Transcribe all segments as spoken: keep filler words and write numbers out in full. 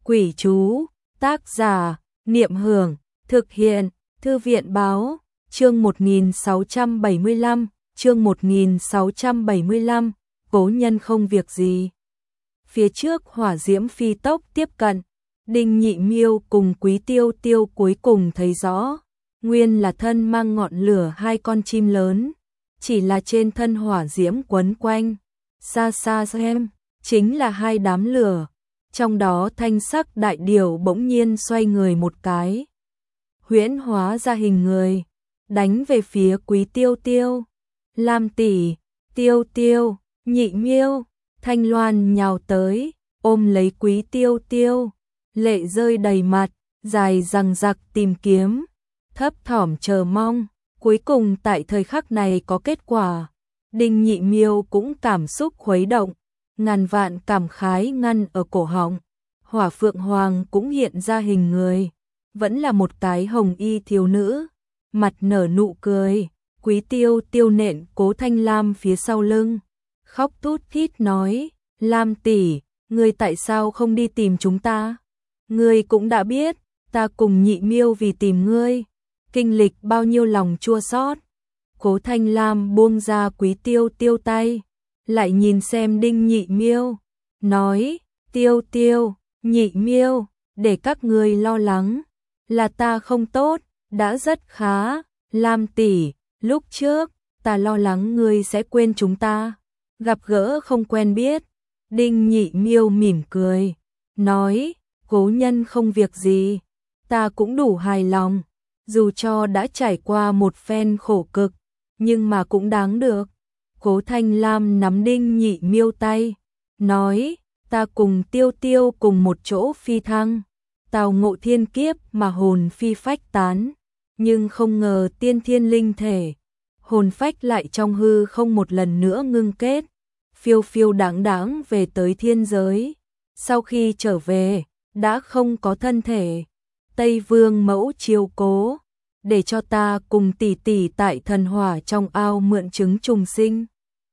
Quỷ chú, tác giả, Niệm Hưởng, thực hiện, Thư viện báo, chương một nghìn sáu trăm bảy mươi lăm, chương một nghìn sáu trăm bảy mươi lăm, cố nhân không việc gì. Phía trước hỏa diễm phi tốc tiếp cận, Đinh Nhị Miêu cùng Quý Tiêu Tiêu cuối cùng thấy rõ, nguyên là thân mang ngọn lửa hai con chim lớn, chỉ là trên thân hỏa diễm quấn quanh, xa xa xem, chính là hai đám lửa. Trong đó thanh sắc đại điểu bỗng nhiên xoay người một cái, huyễn hóa ra hình người, đánh về phía Quý Tiêu Tiêu. Lam tỷ, Tiêu Tiêu, Nhị Miêu, Thanh Loan nhào tới, ôm lấy Quý Tiêu Tiêu, lệ rơi đầy mặt, dài dằng dặc tìm kiếm, thấp thỏm chờ mong, cuối cùng tại thời khắc này có kết quả. Đinh Nhị Miêu cũng cảm xúc khuấy động, ngàn vạn cảm khái ngăn ở cổ họng. Hỏa Phượng Hoàng cũng hiện ra hình người, vẫn là một cái hồng y thiếu nữ, mặt nở nụ cười. Quý Tiêu Tiêu nện Cố Thanh Lam phía sau lưng, khóc tút thít nói: Lam tỷ, ngươi tại sao không đi tìm chúng ta? Ngươi cũng đã biết, ta cùng Nhị Miêu vì tìm ngươi, kinh lịch bao nhiêu lòng chua xót. Cố Thanh Lam buông ra Quý Tiêu Tiêu tay, lại nhìn xem Đinh Nhị Miêu, nói: Tiêu Tiêu, Nhị Miêu, để các ngươi lo lắng, là ta không tốt, đã rất khá. Lam tỷ, lúc trước, ta lo lắng ngươi sẽ quên chúng ta, gặp gỡ không quen biết. Đinh Nhị Miêu mỉm cười, nói: cố nhân không việc gì, ta cũng đủ hài lòng, dù cho đã trải qua một phen khổ cực, nhưng mà cũng đáng được. Cố Thanh Lam nắm Đinh Nhị Miêu tay, nói: ta cùng Tiêu Tiêu cùng một chỗ phi thăng, tào ngộ thiên kiếp mà hồn phi phách tán, nhưng không ngờ tiên thiên linh thể, hồn phách lại trong hư không một lần nữa ngưng kết, phiêu phiêu đáng đáng về tới thiên giới. Sau khi trở về, đã không có thân thể, Tây Vương mẫu chiếu cố, để cho ta cùng tỷ tỷ tại thần hỏa trong ao mượn trứng trùng sinh,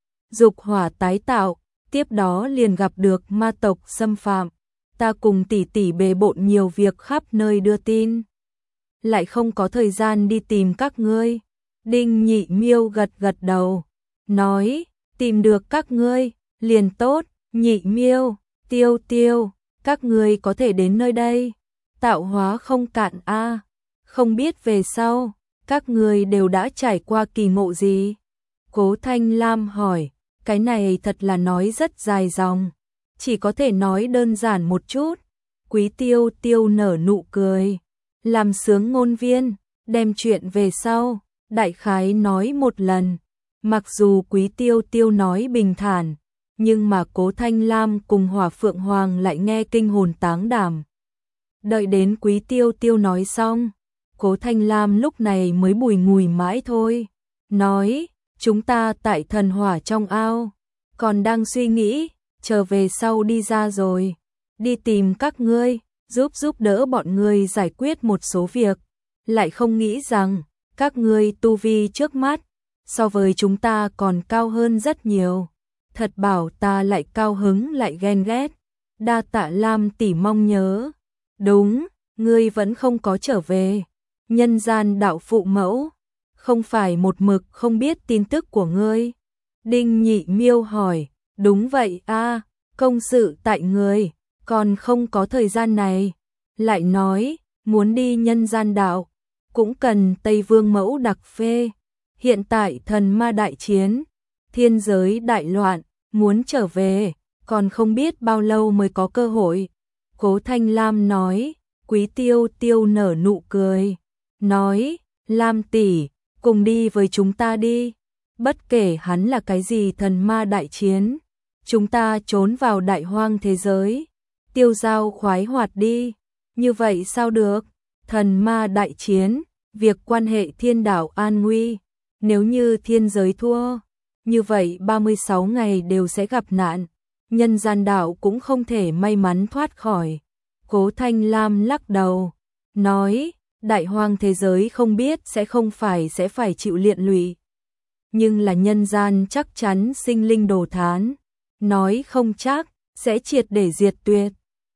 dục hỏa tái tạo. Tiếp đó liền gặp được ma tộc xâm phạm, ta cùng tỷ tỷ bề bộn nhiều việc khắp nơi đưa tin, lại không có thời gian đi tìm các ngươi. Đinh Nhị Miêu gật gật đầu, nói: tìm được các ngươi, liền tốt. Nhị Miêu, Tiêu Tiêu, các ngươi có thể đến nơi đây, tạo hóa không cạn a. Không biết về sau, các ngươi đều đã trải qua kỳ ngộ gì? Cố Thanh Lam hỏi. Cái này thật là nói rất dài dòng, chỉ có thể nói đơn giản một chút. Quý Tiêu Tiêu nở nụ cười, làm sướng ngôn viên, đem chuyện về sau, đại khái nói một lần. Mặc dù Quý Tiêu Tiêu nói bình thản, nhưng mà Cố Thanh Lam cùng Hỏa Phượng Hoàng lại nghe kinh hồn táng đảm. Đợi đến Quý Tiêu Tiêu nói xong, Cố Thanh Lam lúc này mới bùi ngùi mãi thôi, nói: chúng ta tại thần hỏa trong ao, còn đang suy nghĩ, chờ về sau đi ra rồi, đi tìm các ngươi, giúp giúp đỡ bọn ngươi giải quyết một số việc, lại không nghĩ rằng, các ngươi tu vi trước mắt, so với chúng ta còn cao hơn rất nhiều, thật bảo ta lại cao hứng lại ghen ghét. Đa tạ Lam tỷ mong nhớ. Đúng, ngươi vẫn không có trở về, nhân gian đạo phụ mẫu, không phải một mực không biết tin tức của ngươi. Đinh Nhị Miêu hỏi. Đúng vậy a, công sự tại người, còn không có thời gian này. Lại nói, muốn đi nhân gian đạo, cũng cần Tây Vương mẫu đặc phê. Hiện tại thần ma đại chiến, thiên giới đại loạn, muốn trở về, còn không biết bao lâu mới có cơ hội. Cố Thanh Lam nói. Quý Tiêu Tiêu nở nụ cười, nói: Lam tỷ, cùng đi với chúng ta đi, bất kể hắn là cái gì thần ma đại chiến, chúng ta trốn vào đại hoang thế giới, tiêu dao khoái hoạt đi. Như vậy sao được? Thần ma đại chiến, việc quan hệ thiên đảo an nguy, nếu như thiên giới thua, như vậy ba mươi sáu ngày đều sẽ gặp nạn, nhân gian đảo cũng không thể may mắn thoát khỏi. Cố Thanh Lam lắc đầu, nói: đại hoang thế giới không biết sẽ không phải sẽ phải chịu liện lụy, nhưng là nhân gian chắc chắn sinh linh đồ thán, nói không chắc sẽ triệt để diệt tuyệt.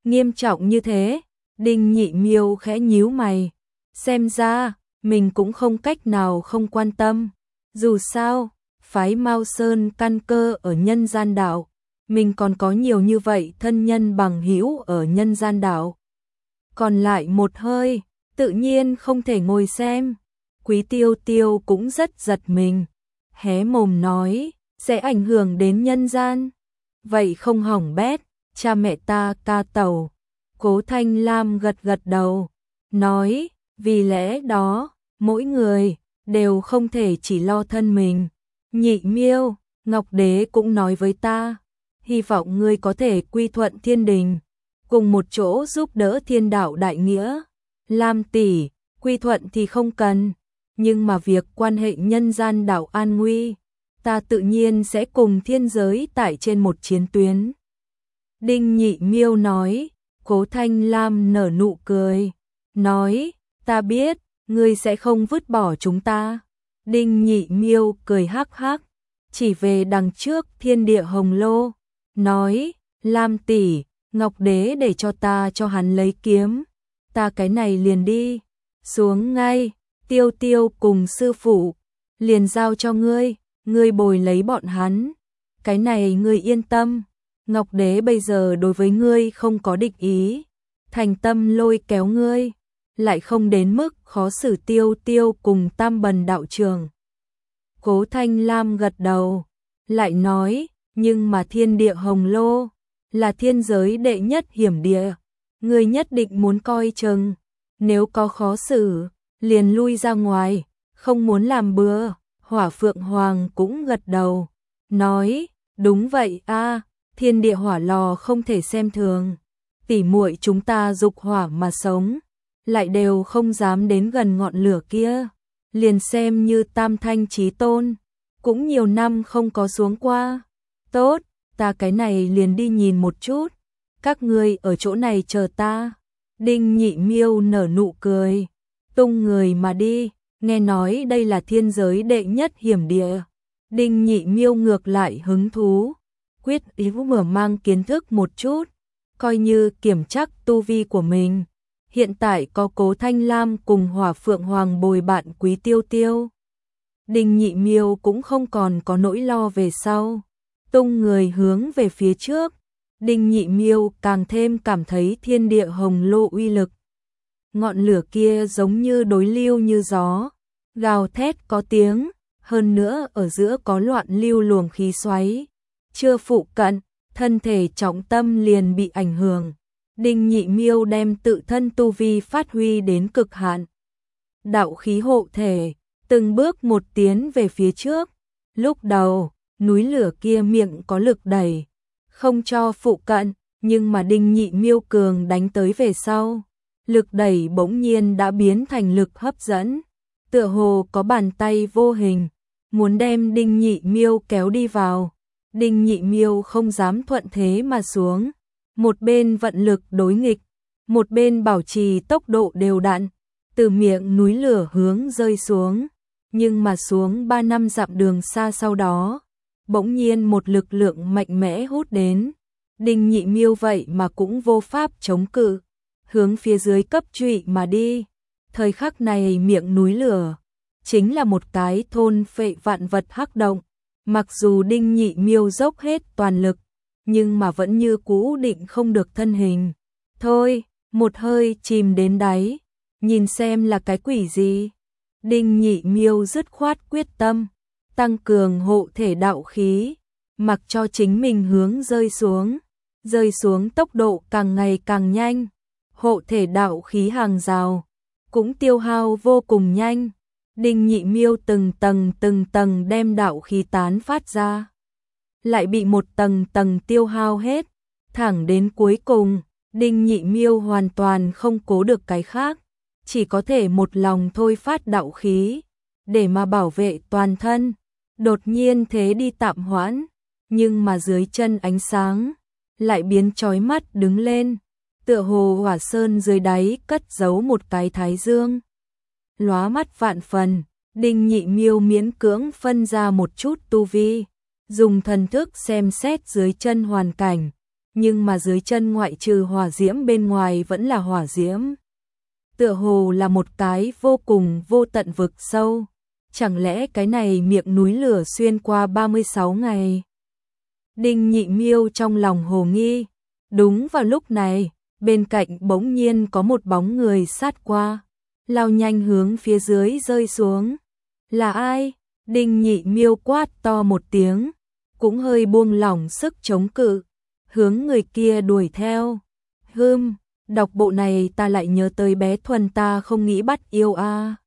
Nghiêm trọng như thế, Đinh Nhị Miêu khẽ nhíu mày. Xem ra, mình cũng không cách nào không quan tâm. Dù sao, phái Mao Sơn căn cơ ở nhân gian đạo. Mình còn có nhiều như vậy thân nhân bằng hữu ở nhân gian đạo. Còn lại một hơi, tự nhiên không thể ngồi xem. Quý Tiêu Tiêu cũng rất giật mình. Hé mồm nói, sẽ ảnh hưởng đến nhân gian. Vậy không hỏng bét, cha mẹ ta ca tẩu. Cố Thanh Lam gật gật đầu, nói, vì lẽ đó, mỗi người đều không thể chỉ lo thân mình. Nhị Miêu, Ngọc Đế cũng nói với ta, hy vọng ngươi có thể quy thuận thiên đình, cùng một chỗ giúp đỡ thiên đạo đại nghĩa. Lam tỷ, quy thuận thì không cần, nhưng mà việc quan hệ nhân gian đạo an nguy, ta tự nhiên sẽ cùng thiên giới tại trên một chiến tuyến. Đinh Nhị Miêu nói. Cố Thanh Lam nở nụ cười, nói, ta biết, ngươi sẽ không vứt bỏ chúng ta. Đinh Nhị Miêu cười hắc hắc, chỉ về đằng trước thiên địa hồng lô, nói, Lam tỷ, Ngọc Đế để cho ta cho hắn lấy kiếm, ta cái này liền đi, xuống ngay, Tiêu Tiêu cùng sư phụ, liền giao cho ngươi, ngươi bồi lấy bọn hắn, cái này ngươi yên tâm. Ngọc Đế bây giờ đối với ngươi không có địch ý, thành tâm lôi kéo ngươi, lại không đến mức khó xử Tiêu Tiêu cùng Tam Bần đạo trường. Cố Thanh Lam gật đầu, lại nói, nhưng mà thiên địa hồng lô, là thiên giới đệ nhất hiểm địa, ngươi nhất định muốn coi chừng, nếu có khó xử, liền lui ra ngoài, không muốn làm bừa. Hỏa Phượng Hoàng cũng gật đầu, nói, đúng vậy a. Thiên địa hỏa lò không thể xem thường, tỉ muội chúng ta dục hỏa mà sống, lại đều không dám đến gần ngọn lửa kia, liền xem như Tam Thanh Chí Tôn, cũng nhiều năm không có xuống qua. Tốt, ta cái này liền đi nhìn một chút, các ngươi ở chỗ này chờ ta. Đinh Nhị Miêu nở nụ cười, tung người mà đi, nghe nói đây là thiên giới đệ nhất hiểm địa. Đinh Nhị Miêu ngược lại hứng thú, quyết ý mở mang kiến thức một chút, coi như kiểm chắc tu vi của mình. Hiện tại có Cố Thanh Lam cùng Hỏa Phượng Hoàng bồi bạn Quý Tiêu Tiêu. Đinh Nhị Miêu cũng không còn có nỗi lo về sau, tung người hướng về phía trước. Đinh Nhị Miêu càng thêm cảm thấy thiên địa hồng lô uy lực. Ngọn lửa kia giống như đối lưu như gió, gào thét có tiếng, hơn nữa ở giữa có loạn lưu luồng khí xoáy. Chưa phụ cận, thân thể trọng tâm liền bị ảnh hưởng. Đinh Nhị Miêu đem tự thân tu vi phát huy đến cực hạn. Đạo khí hộ thể, từng bước một tiến về phía trước. Lúc đầu, núi lửa kia miệng có lực đẩy, không cho phụ cận, nhưng mà Đinh Nhị Miêu cường đánh tới về sau. Lực đẩy bỗng nhiên đã biến thành lực hấp dẫn. Tựa hồ có bàn tay vô hình, muốn đem Đinh Nhị Miêu kéo đi vào. Đinh Nhị Miêu không dám thuận thế mà xuống, một bên vận lực đối nghịch, một bên bảo trì tốc độ đều đặn, từ miệng núi lửa hướng rơi xuống, nhưng mà xuống ba năm dặm đường xa sau đó, bỗng nhiên một lực lượng mạnh mẽ hút đến, Đinh Nhị Miêu vậy mà cũng vô pháp chống cự, hướng phía dưới cấp trụy mà đi. Thời khắc này miệng núi lửa chính là một cái thôn phệ vạn vật hắc động. Mặc dù Đinh Nhị Miêu dốc hết toàn lực, nhưng mà vẫn như cũ định không được thân hình. Thôi, một hơi chìm đến đáy, nhìn xem là cái quỷ gì. Đinh Nhị Miêu dứt khoát quyết tâm, tăng cường hộ thể đạo khí, mặc cho chính mình hướng rơi xuống, rơi xuống tốc độ càng ngày càng nhanh. Hộ thể đạo khí hàng rào cũng tiêu hao vô cùng nhanh. Đinh Nhị Miêu từng tầng từng tầng đem đạo khí tán phát ra, lại bị một tầng tầng tiêu hao hết, thẳng đến cuối cùng, Đinh Nhị Miêu hoàn toàn không cố được cái khác, chỉ có thể một lòng thôi phát đạo khí, để mà bảo vệ toàn thân. Đột nhiên thế đi tạm hoãn, nhưng mà dưới chân ánh sáng lại biến chói mắt đứng lên, tựa hồ hỏa sơn dưới đáy cất giấu một cái thái dương. Lóa mắt vạn phần, Đinh Nhị Miêu miễn cưỡng phân ra một chút tu vi, dùng thần thức xem xét dưới chân hoàn cảnh, nhưng mà dưới chân ngoại trừ hỏa diễm bên ngoài vẫn là hỏa diễm. Tựa hồ là một cái vô cùng vô tận vực sâu. Chẳng lẽ cái này miệng núi lửa xuyên qua ba mươi sáu ngày? Đinh Nhị Miêu trong lòng hồ nghi. Đúng vào lúc này, bên cạnh bỗng nhiên có một bóng người sát qua, lao nhanh hướng phía dưới rơi xuống. Là ai? Đinh Nhị Miêu quát to một tiếng, cũng hơi buông lỏng sức chống cự, hướng người kia đuổi theo. Hừm, đọc bộ này ta lại nhớ tới bé Thuần ta không nghĩ bắt yêu a. À.